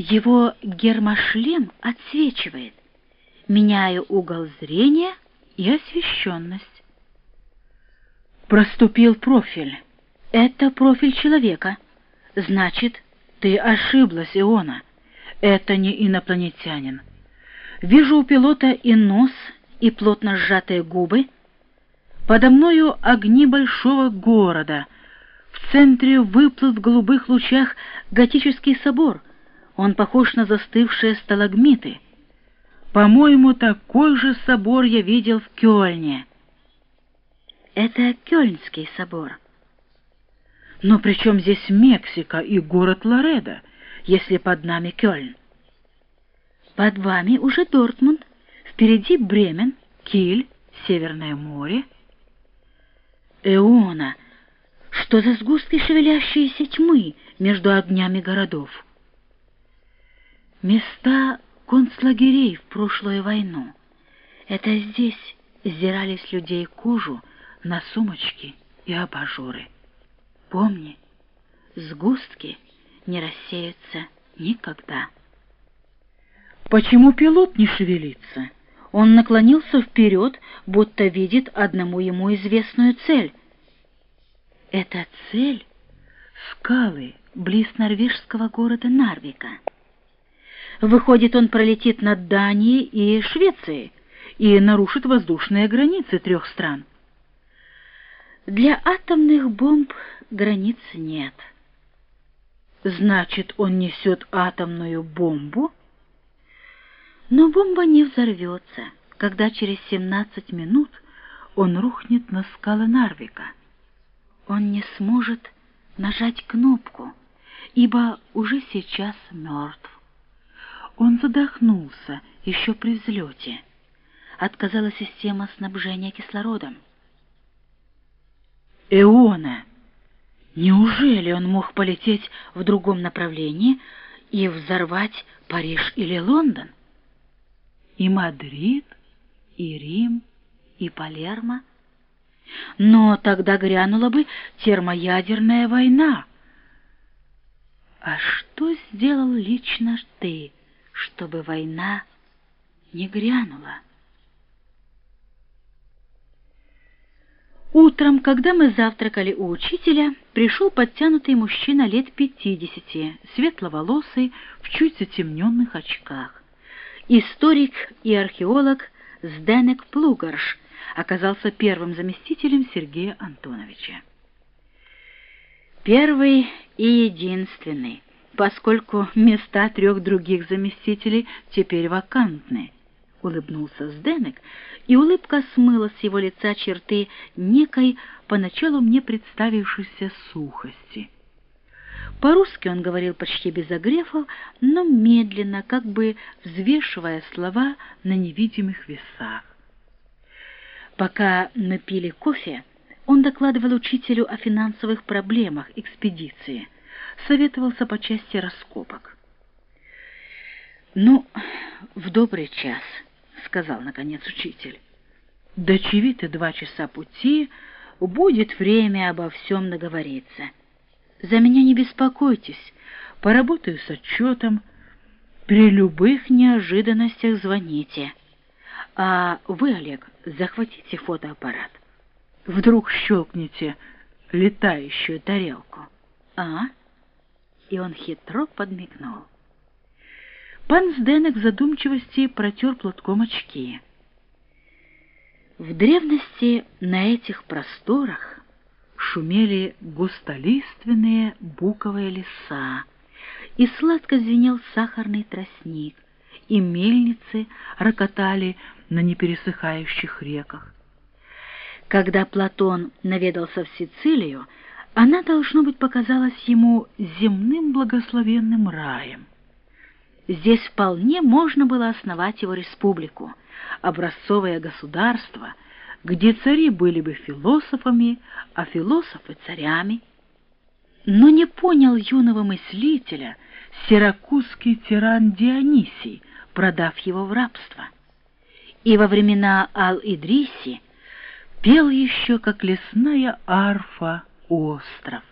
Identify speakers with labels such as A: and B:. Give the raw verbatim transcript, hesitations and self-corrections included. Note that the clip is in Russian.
A: Его гермошлем отсвечивает, меняя угол зрения и освещенность. Проступил профиль. Это профиль человека. Значит, ты ошиблась, Иона. Это не инопланетянин. Вижу у пилота и нос, и плотно сжатые губы. Подо мною огни большого города. В центре выплыл в голубых лучах готический собор. Он похож на застывшие сталагмиты. По-моему, такой же собор я видел в Кёльне. Это Кёльнский собор. Но при чем здесь Мексика и город Ларедо, если под нами Кёльн? Под вами уже Дортмунд, впереди Бремен, Киль, Северное море. Эона, что за сгустки шевелящиеся тьмы между огнями городов? Места концлагерей в прошлую войну. Это здесь сдирали с людей кожу на сумочки и абажуры. Помни, сгустки не рассеются никогда. Почему пилот не шевелится? Он наклонился вперед, будто видит одному ему известную цель. Эта цель — скалы близ норвежского города Нарвика. Выходит, он пролетит над Данией и Швецией и нарушит воздушные границы трех стран. Для атомных бомб границ нет. Значит, он несет атомную бомбу? Но бомба не взорвется, когда через семнадцать минут он рухнет на скалы Нарвика. Он не сможет нажать кнопку, ибо уже сейчас мертв. Он задохнулся еще при взлете. Отказала система снабжения кислородом. Эона! Неужели он мог полететь в другом направлении и взорвать Париж или Лондон? И Мадрид, и Рим, и Палермо? Но тогда грянула бы термоядерная война. А что сделал лично ты, чтобы война не грянула? Утром, когда мы завтракали у учителя, пришел подтянутый мужчина лет пятидесяти, светловолосый, в чуть затемненных очках. Историк и археолог Сденек Плугарш оказался первым заместителем Сергея Антоновича. Первый и единственный, поскольку места трех других заместителей теперь вакантны, — улыбнулся Сденек, и улыбка смыла с его лица черты некой, поначалу мне представившейся сухости. По-русски он говорил почти без огрехов, но медленно, как бы взвешивая слова на невидимых весах. Пока мы пили кофе, он докладывал учителю о финансовых проблемах экспедиции, советовался по части раскопок. «Ну, в добрый час», — сказал, наконец, учитель. «До Чивиты два часа пути, будет время обо всем наговориться. За меня не беспокойтесь, поработаю с отчетом. При любых неожиданностях звоните. А вы, Олег, захватите фотоаппарат. Вдруг щелкните летающую тарелку. А?» И он хитро подмигнул. Пан Сденек в задумчивости протер платком очки. В древности на этих просторах шумели густолиственные буковые леса, и сладко звенел сахарный тростник, и мельницы рокотали на непересыхающих реках. Когда Платон наведался в Сицилию, она, должно быть, показалась ему земным благословенным раем. Здесь вполне можно было основать его республику, образцовое государство, где цари были бы философами, а философы — царями. Но не понял юного мыслителя сиракузский тиран Дионисий, продав его в рабство. И во времена Ал-Идриси пел еще, как лесная арфа, остров.